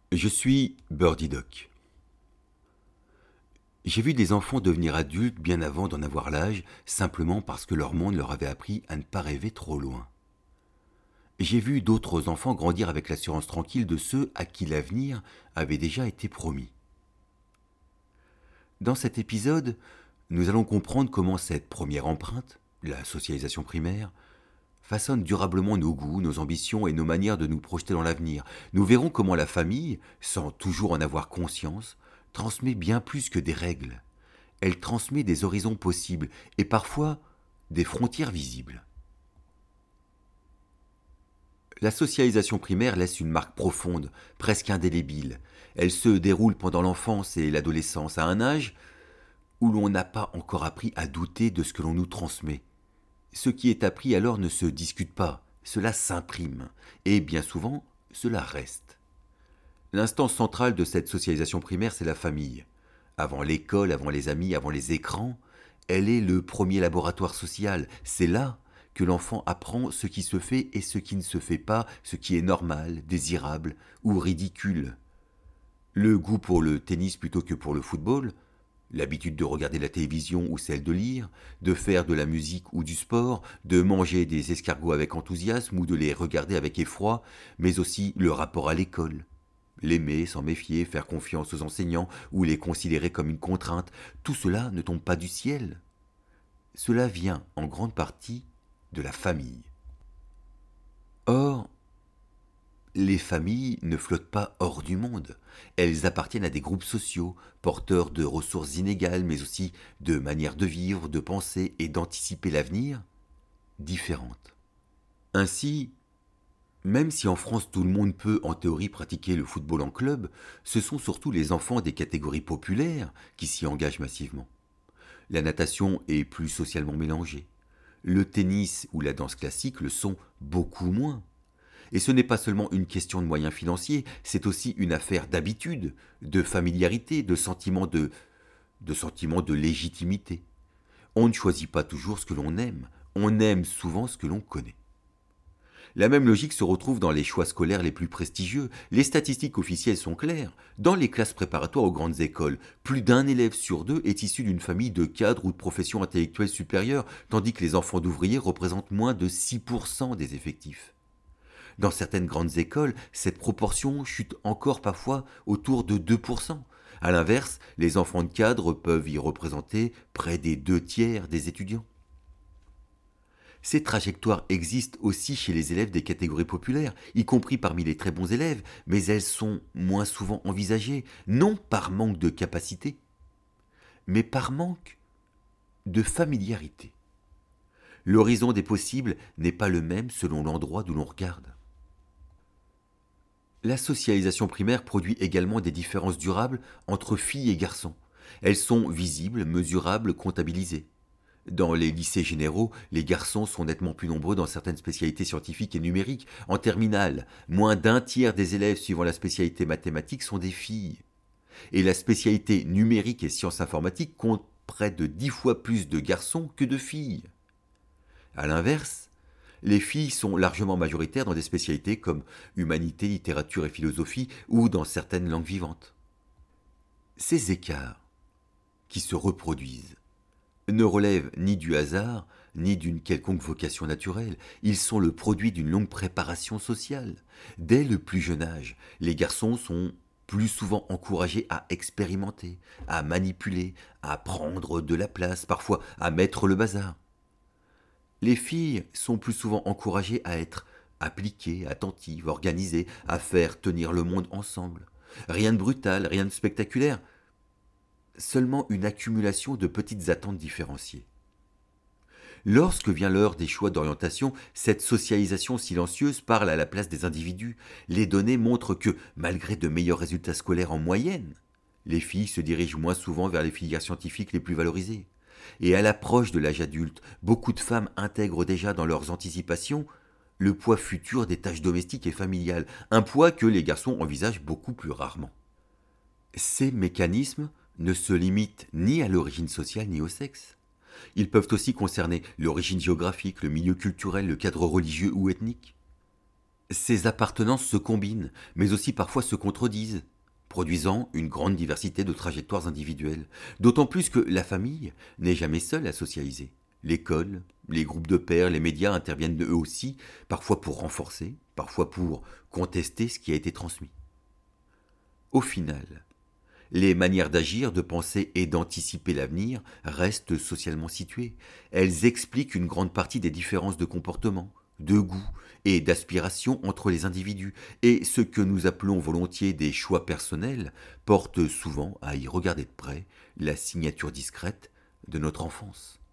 Je suis Birdie Duck. J'ai vu des enfants devenir adultes bien avant d'en avoir l'âge, simplement parce que leur monde leur avait appris à ne pas rêver trop loin. J'ai vu d'autres enfants grandir avec l'assurance tranquille de ceux à qui l'avenir avait déjà été promis. Dans cet épisode, nous allons comprendre comment cette première empreinte, la socialisation primaire, façonne durablement nos goûts, nos ambitions et nos manières de nous projeter dans l'avenir. Nous verrons comment la famille, sans toujours en avoir conscience, transmet bien plus que des règles. Elle transmet des horizons possibles et parfois des frontières visibles. La socialisation primaire laisse une marque profonde, presque indélébile. Elle se déroule pendant l'enfance et l'adolescence, à un âge où l'on n'a pas encore appris à douter de ce que l'on nous transmet. Ce qui est appris alors ne se discute pas, cela s'imprime, et bien souvent, cela reste. L'instance centrale de cette socialisation primaire, c'est la famille. Avant l'école, avant les amis, avant les écrans, elle est le premier laboratoire social. C'est là que l'enfant apprend ce qui se fait et ce qui ne se fait pas, ce qui est normal, désirable ou ridicule. Le goût pour le tennis plutôt que pour le football, l'habitude de regarder la télévision ou celle de lire, de faire de la musique ou du sport, de manger des escargots avec enthousiasme ou de les regarder avec effroi, mais aussi le rapport à l'école. L'aimer, s'en méfier, faire confiance aux enseignants ou les considérer comme une contrainte, tout cela ne tombe pas du ciel. Cela vient en grande partie de la famille. Or, les familles ne flottent pas hors du monde. Elles appartiennent à des groupes sociaux, porteurs de ressources inégales, mais aussi de manières de vivre, de penser et d'anticiper l'avenir différentes. Ainsi, même si en France tout le monde peut en théorie pratiquer le football en club, ce sont surtout les enfants des catégories populaires qui s'y engagent massivement. La natation est plus socialement mélangée. Le tennis ou la danse classique le sont beaucoup moins. Et ce n'est pas seulement une question de moyens financiers, c'est aussi une affaire d'habitude, de familiarité, de sentiment de légitimité. On ne choisit pas toujours ce que l'on aime, on aime souvent ce que l'on connaît. La même logique se retrouve dans les choix scolaires les plus prestigieux. Les statistiques officielles sont claires. Dans les classes préparatoires aux grandes écoles, plus d'un élève sur deux est issu d'une famille de cadres ou de professions intellectuelles supérieures, tandis que les enfants d'ouvriers représentent moins de 6% des effectifs. Dans certaines grandes écoles, cette proportion chute encore parfois autour de 2%. A l'inverse, les enfants de cadres peuvent y représenter près des 2 tiers des étudiants. Ces trajectoires existent aussi chez les élèves des catégories populaires, y compris parmi les très bons élèves, mais elles sont moins souvent envisagées, non par manque de capacité, mais par manque de familiarité. L'horizon des possibles n'est pas le même selon l'endroit d'où l'on regarde. La socialisation primaire produit également des différences durables entre filles et garçons. Elles sont visibles, mesurables, comptabilisées. Dans les lycées généraux, les garçons sont nettement plus nombreux dans certaines spécialités scientifiques et numériques. En terminale, moins d'un tiers des élèves suivant la spécialité mathématiques sont des filles. Et la spécialité numérique et sciences informatiques compte près de 10 fois plus de garçons que de filles. A l'inverse, les filles sont largement majoritaires dans des spécialités comme humanité, littérature et philosophie ou dans certaines langues vivantes. Ces écarts, qui se reproduisent, ne relèvent ni du hasard, ni d'une quelconque vocation naturelle. Ils sont le produit d'une longue préparation sociale. Dès le plus jeune âge, les garçons sont plus souvent encouragés à expérimenter, à manipuler, à prendre de la place, parfois à mettre le bazar. Les filles sont plus souvent encouragées à être appliquées, attentives, organisées, à faire tenir le monde ensemble. Rien de brutal, rien de spectaculaire, seulement une accumulation de petites attentes différenciées. Lorsque vient l'heure des choix d'orientation, cette socialisation silencieuse parle à la place des individus. Les données montrent que, malgré de meilleurs résultats scolaires en moyenne, les filles se dirigent moins souvent vers les filières scientifiques les plus valorisées. Et à l'approche de l'âge adulte, beaucoup de femmes intègrent déjà dans leurs anticipations le poids futur des tâches domestiques et familiales, un poids que les garçons envisagent beaucoup plus rarement. Ces mécanismes ne se limitent ni à l'origine sociale ni au sexe. Ils peuvent aussi concerner l'origine géographique, le milieu culturel, le cadre religieux ou ethnique. Ces appartenances se combinent, mais aussi parfois se contredisent, produisant une grande diversité de trajectoires individuelles. D'autant plus que la famille n'est jamais seule à socialiser. L'école, les groupes de pairs, les médias interviennent eux aussi, parfois pour renforcer, parfois pour contester ce qui a été transmis. Au final, les manières d'agir, de penser et d'anticiper l'avenir restent socialement situées. Elles expliquent une grande partie des différences de comportement, de goût et d'aspiration entre les individus, et ce que nous appelons volontiers des choix personnels porte souvent, à y regarder de près, la signature discrète de notre enfance.